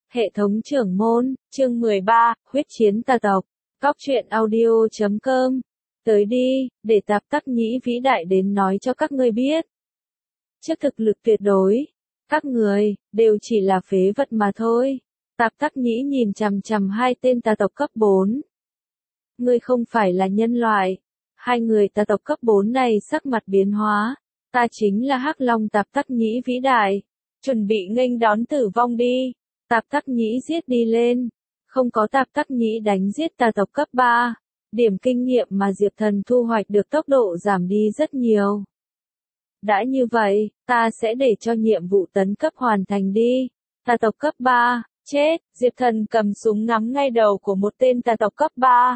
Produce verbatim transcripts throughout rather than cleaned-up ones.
Hệ thống trưởng môn, chương mười ba, huyết chiến tà tộc. Cóc truyện audio chấm com. Tới đi, để Tạp Tắc Nhĩ vĩ đại đến nói cho các ngươi biết. Trước thực lực tuyệt đối, các người, đều chỉ là phế vật mà thôi. Tạp Tắc Nhĩ nhìn chằm chằm hai tên tà tộc cấp bốn. Ngươi không phải là nhân loại. Hai người tà tộc cấp bốn này sắc mặt biến hóa. Ta chính là Hắc Long Tạp Tắc Nhĩ vĩ đại. Chuẩn bị nghênh đón tử vong đi. Tạp Tắc Nhĩ giết đi lên. Không có Tạp Tắc Nhĩ đánh giết tà tộc cấp ba. Điểm kinh nghiệm mà Diệp Thần thu hoạch được tốc độ giảm đi rất nhiều. Đã như vậy, ta sẽ để cho nhiệm vụ tấn cấp hoàn thành đi. Tà tộc cấp ba, chết, Diệp Thần cầm súng ngắm ngay đầu của một tên tà tộc cấp ba.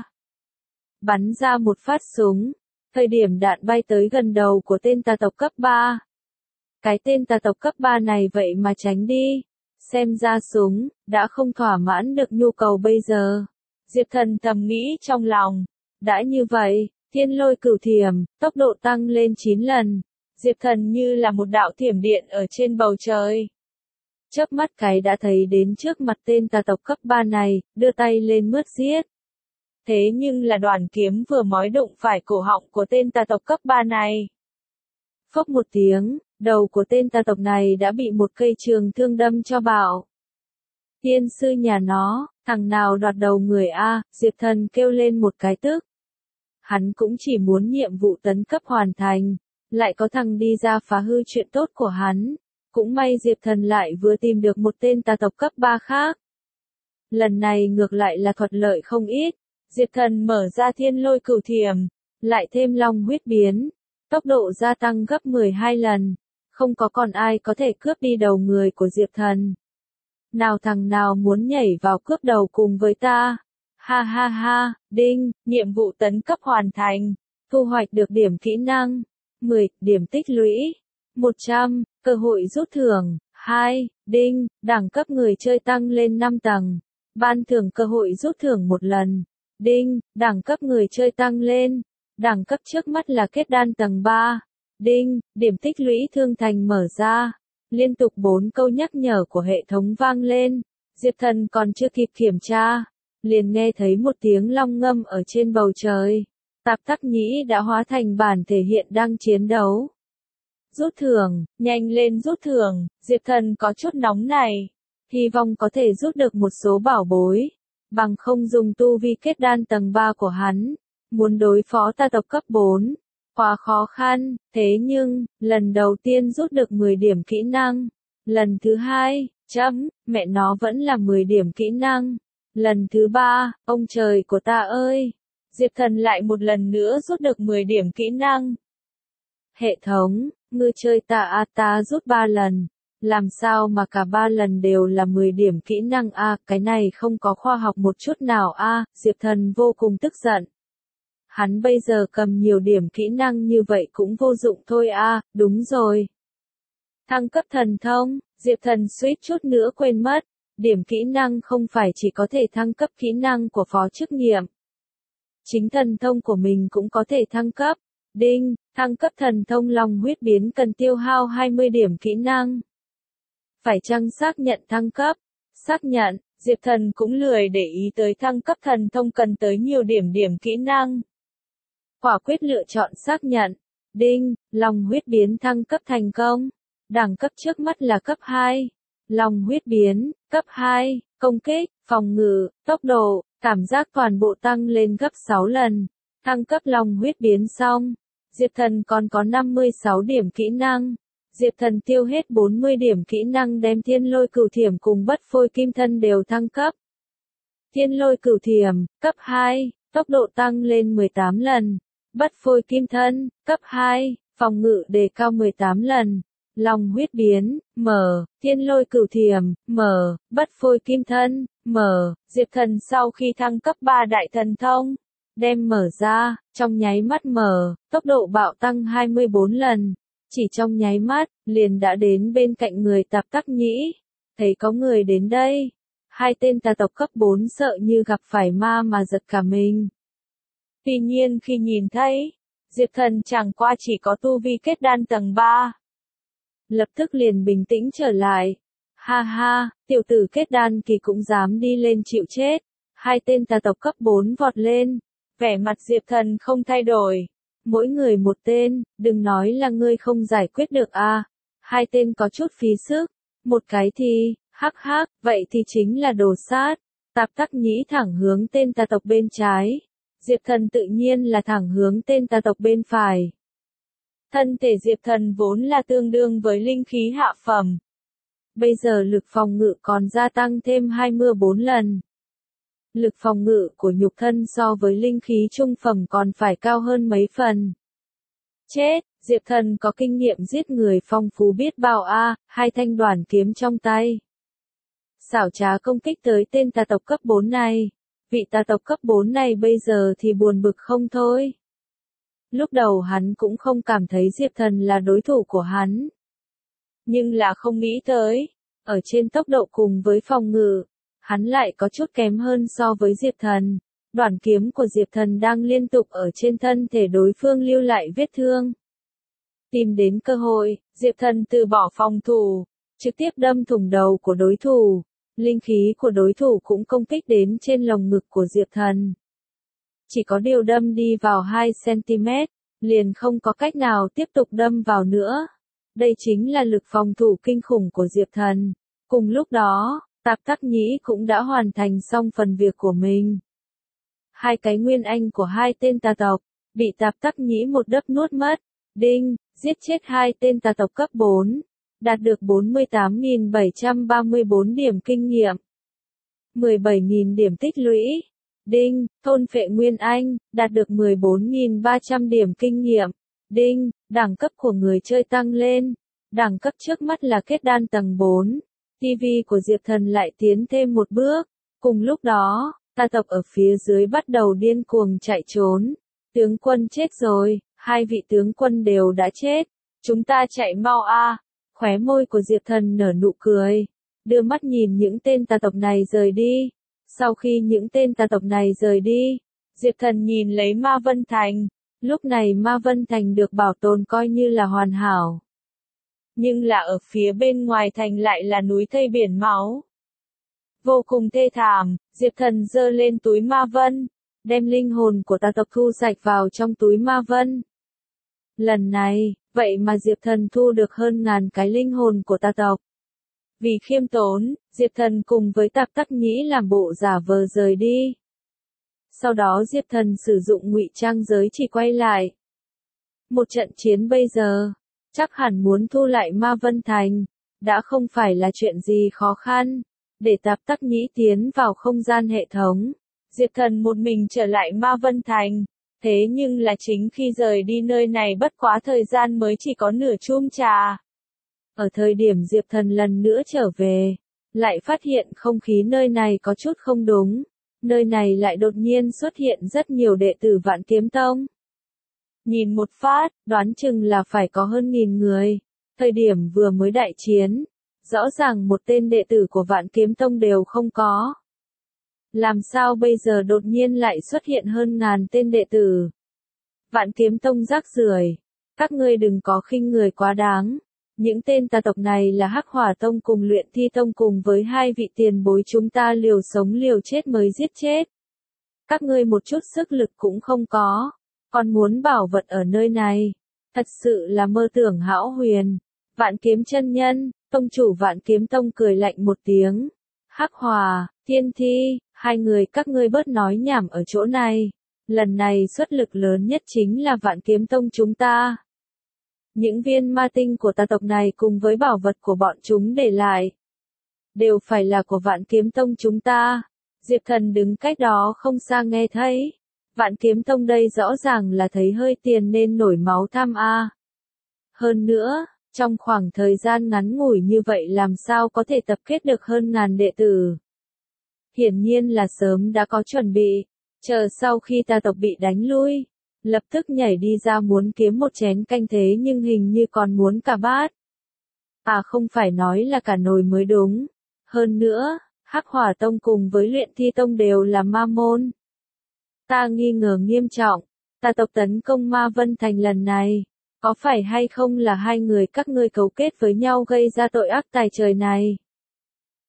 Bắn ra một phát súng. Thời điểm đạn bay tới gần đầu của tên tà tộc cấp ba. Cái tên tà tộc cấp ba này vậy mà tránh đi. Xem ra súng, đã không thỏa mãn được nhu cầu bây giờ. Diệp Thần thầm nghĩ trong lòng. Đã như vậy, thiên lôi cửu thiểm, tốc độ tăng lên chín lần. Diệp Thần như là một đạo thiểm điện ở trên bầu trời. Chớp mắt cái đã thấy đến trước mặt tên tà tộc cấp ba này, đưa tay lên mướt giết. Thế nhưng là đoàn kiếm vừa mới đụng phải cổ họng của tên tà tộc cấp ba này. Phốc một tiếng, đầu của tên tà tộc này đã bị một cây trường thương đâm cho bạo. Tiên sư nhà nó, thằng nào đoạt đầu người A, Diệp Thần kêu lên một cái tức. Hắn cũng chỉ muốn nhiệm vụ tấn cấp hoàn thành, lại có thằng đi ra phá hư chuyện tốt của hắn. Cũng may Diệp Thần lại vừa tìm được một tên tà tộc cấp ba khác. Lần này ngược lại là thuận lợi không ít. Diệp Thần mở ra thiên lôi cửu thiểm, lại thêm long huyết biến. Tốc độ gia tăng gấp mười hai lần. Không có còn ai có thể cướp đi đầu người của Diệp Thần. Nào thằng nào muốn nhảy vào cướp đầu cùng với ta? Ha ha ha, đinh, nhiệm vụ tấn cấp hoàn thành. Thu hoạch được điểm kỹ năng. mười, điểm tích lũy. một trăm, cơ hội rút thưởng. hai, đinh, đẳng cấp người chơi tăng lên năm tầng. Ban thưởng cơ hội rút thưởng một lần. Đinh, đẳng cấp người chơi tăng lên. Đẳng cấp trước mắt là kết đan tầng ba. Đinh, điểm tích lũy thương thành mở ra. Liên tục bốn câu nhắc nhở của hệ thống vang lên. Diệp Thần còn chưa kịp kiểm tra. Liền nghe thấy một tiếng long ngâm ở trên bầu trời. Tạp Tắc Nhĩ đã hóa thành bản thể hiện đang chiến đấu. Rút thưởng, nhanh lên rút thưởng, Diệp Thần có chút nóng này. Hy vọng có thể rút được một số bảo bối. Bằng không dùng tu vi kết đan tầng ba của hắn. Muốn đối phó tà tộc cấp bốn. Quá khó khăn, thế nhưng, lần đầu tiên rút được mười điểm kỹ năng. Lần thứ hai, chấm, mẹ nó vẫn là mười điểm kỹ năng. Lần thứ ba, ông trời của ta ơi. Diệp Thần lại một lần nữa rút được mười điểm kỹ năng. Hệ thống, ngươi chơi ta a ta rút ba lần. Làm sao mà cả ba lần đều là mười điểm kỹ năng a, cái này không có khoa học một chút nào a, Diệp Thần vô cùng tức giận. Hắn bây giờ cầm nhiều điểm kỹ năng như vậy cũng vô dụng thôi a, đúng rồi. Thăng cấp thần thông, Diệp Thần suýt chút nữa quên mất. Điểm kỹ năng không phải chỉ có thể thăng cấp kỹ năng của phó chức nhiệm. Chính thần thông của mình cũng có thể thăng cấp. Đinh, thăng cấp thần thông long huyết biến cần tiêu hao hai mươi điểm kỹ năng. Phải chăng xác nhận thăng cấp? Xác nhận, Diệp Thần cũng lười để ý tới thăng cấp thần thông cần tới nhiều điểm điểm kỹ năng. Quả quyết lựa chọn xác nhận. Đinh, long huyết biến thăng cấp thành công. Đẳng cấp trước mắt là cấp hai. Long huyết biến, cấp hai, công kích, phòng ngự, tốc độ, cảm giác toàn bộ tăng lên gấp sáu lần. Thăng cấp long huyết biến xong. Diệp Thần còn có năm mươi sáu điểm kỹ năng. Diệp Thần tiêu hết bốn mươi điểm kỹ năng đem thiên lôi cửu thiểm cùng bất phôi kim thân đều thăng cấp. Thiên lôi cửu thiểm, cấp hai, tốc độ tăng lên mười tám lần. Bất phôi kim thân, cấp hai, phòng ngự đề cao mười tám lần. Long huyết biến, mở, thiên lôi cửu thiểm, mở, bất phôi kim thân, mở, Diệp Thần sau khi thăng cấp ba đại thần thông, đem mở ra, trong nháy mắt mở, tốc độ bạo tăng hai mươi bốn lần. Chỉ trong nháy mắt, liền đã đến bên cạnh người Tạp Tắc Nhĩ. Thấy có người đến đây. Hai tên tà tộc cấp bốn sợ như gặp phải ma mà giật cả mình. Tuy nhiên khi nhìn thấy, Diệp Thần chẳng qua chỉ có tu vi kết đan tầng ba. Lập tức liền bình tĩnh trở lại. Ha ha, tiểu tử kết đan kỳ cũng dám đi lên chịu chết. Hai tên tà tộc cấp bốn vọt lên. Vẻ mặt Diệp Thần không thay đổi. Mỗi người một tên, đừng nói là ngươi không giải quyết được a. Hai tên có chút phí sức. Một cái thì, hắc hắc, vậy thì chính là đồ sát. Tạp Tắc Nhĩ thẳng hướng tên tà tộc bên trái. Diệp Thần tự nhiên là thẳng hướng tên tà tộc bên phải. Thân thể Diệp Thần vốn là tương đương với linh khí hạ phẩm. Bây giờ lực phòng ngự còn gia tăng thêm hai mươi bốn lần. Lực phòng ngự của nhục thân so với linh khí trung phẩm còn phải cao hơn mấy phần. Chết, Diệp Thần có kinh nghiệm giết người phong phú biết bao a, hai thanh đoản kiếm trong tay. Xảo trá công kích tới tên tà tộc cấp bốn này. Vị tà tộc cấp bốn này bây giờ thì buồn bực không thôi. Lúc đầu hắn cũng không cảm thấy Diệp Thần là đối thủ của hắn. Nhưng là không nghĩ tới, ở trên tốc độ cùng với phòng ngự, hắn lại có chút kém hơn so với Diệp Thần. Đoản kiếm của Diệp Thần đang liên tục ở trên thân thể đối phương lưu lại vết thương. Tìm đến cơ hội, Diệp Thần từ bỏ phòng thủ, trực tiếp đâm thủng đầu của đối thủ. Linh khí của đối thủ cũng công kích đến trên lồng ngực của Diệp Thần. Chỉ có điều đâm đi vào hai xăng-ti-mét, liền không có cách nào tiếp tục đâm vào nữa. Đây chính là lực phòng thủ kinh khủng của Diệp Thần. Cùng lúc đó, Tạp Tắc Nhĩ cũng đã hoàn thành xong phần việc của mình. Hai cái nguyên anh của hai tên tà tộc, bị Tạp Tắc Nhĩ một đớp nuốt mất. Đinh, giết chết hai tên tà tộc cấp bốn. Đạt được bốn mươi tám nghìn bảy trăm ba mươi bốn điểm kinh nghiệm. mười bảy nghìn điểm tích lũy. Đinh, thôn phệ nguyên anh, đạt được mười bốn nghìn ba trăm điểm kinh nghiệm. Đinh, đẳng cấp của người chơi tăng lên. Đẳng cấp trước mắt là kết đan tầng bốn. ti vi của Diệp Thần lại tiến thêm một bước. Cùng lúc đó, tà tộc ở phía dưới bắt đầu điên cuồng chạy trốn. Tướng quân chết rồi, hai vị tướng quân đều đã chết. Chúng ta chạy mau a. Khóe môi của Diệp Thần nở nụ cười. Đưa mắt nhìn những tên tà tộc này rời đi. Sau khi những tên tà tộc này rời đi, Diệp Thần nhìn lấy Ma Vân Thành. Lúc này Ma Vân Thành được bảo tồn coi như là hoàn hảo. Nhưng là ở phía bên ngoài thành lại là núi thây biển máu. Vô cùng thê thảm, Diệp Thần giơ lên túi Ma Vân, đem linh hồn của tà tộc thu sạch vào trong túi Ma Vân. Lần này, vậy mà Diệp Thần thu được hơn ngàn cái linh hồn của tà tộc. Vì khiêm tốn, Diệp Thần cùng với Tạp Tắc Nhĩ làm bộ giả vờ rời đi. Sau đó Diệp Thần sử dụng ngụy trang giới chỉ quay lại. Một trận chiến bây giờ, chắc hẳn muốn thu lại Ma Vân Thành, đã không phải là chuyện gì khó khăn. Để Tạp Tắc Nhĩ tiến vào không gian hệ thống, Diệp Thần một mình trở lại Ma Vân Thành. Thế nhưng là chính khi rời đi nơi này bất quá thời gian mới chỉ có nửa chum trà. Ở thời điểm Diệp Thần lần nữa trở về, lại phát hiện không khí nơi này có chút không đúng. Nơi này lại đột nhiên xuất hiện rất nhiều đệ tử Vạn Kiếm Tông. Nhìn một phát, đoán chừng là phải có hơn nghìn người. Thời điểm vừa mới đại chiến, rõ ràng một tên đệ tử của Vạn Kiếm Tông đều không có. Làm sao bây giờ đột nhiên lại xuất hiện hơn ngàn tên đệ tử? Vạn Kiếm Tông rác rưởi, các ngươi đừng có khinh người quá đáng. Những tên tà tộc này là Hắc Hỏa Tông cùng Luyện Thi Tông cùng với hai vị tiền bối chúng ta liều sống liều chết mới giết chết. Các ngươi một chút sức lực cũng không có, còn muốn bảo vật ở nơi này, thật sự là mơ tưởng hão huyền. Vạn Kiếm chân nhân, tông chủ Vạn Kiếm Tông cười lạnh một tiếng. Hắc Hỏa, Thiên Thi, hai người các ngươi bớt nói nhảm ở chỗ này. Lần này xuất lực lớn nhất chính là Vạn Kiếm Tông chúng ta. Những viên ma tinh của tà tộc này cùng với bảo vật của bọn chúng để lại, đều phải là của Vạn Kiếm Tông chúng ta. Diệp Thần đứng cách đó không xa nghe thấy. Vạn Kiếm Tông đây rõ ràng là thấy hơi tiền nên nổi máu tham a. Hơn nữa, trong khoảng thời gian ngắn ngủi như vậy làm sao có thể tập kết được hơn ngàn đệ tử. Hiển nhiên là sớm đã có chuẩn bị, chờ sau khi tà tộc bị đánh lui, lập tức nhảy đi ra muốn kiếm một chén canh thế nhưng hình như còn muốn cả bát. À không phải nói là cả nồi mới đúng. Hơn nữa, Hắc Hỏa Tông cùng với Luyện Thi Tông đều là ma môn. Ta nghi ngờ nghiêm trọng, tà tộc tấn công Ma Vân Thành lần này, có phải hay không là hai người các ngươi cấu kết với nhau gây ra tội ác tày trời này?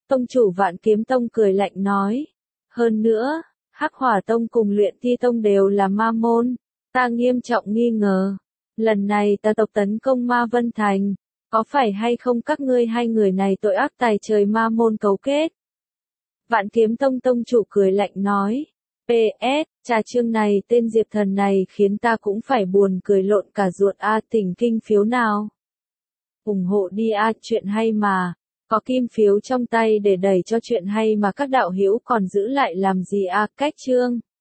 Tông chủ Vạn Kiếm Tông cười lạnh nói. Hơn nữa, Hắc Hỏa Tông cùng Luyện Thi Tông đều là ma môn. Ta nghiêm trọng nghi ngờ. Lần này ta tộc tấn công Ma Vân Thành. Có phải hay không các ngươi hai người này tội ác tài trời ma môn cấu kết? Vạn Kiếm Tông Tông chủ cười lạnh nói. pê ét, trà chương này tên Diệp Thần này khiến ta cũng phải buồn cười lộn cả ruột a, tỉnh kinh phiếu nào. Ủng hộ đi a, chuyện hay mà. Có kim phiếu trong tay để đẩy cho chuyện hay mà các đạo hữu còn giữ lại làm gì a, cách chương.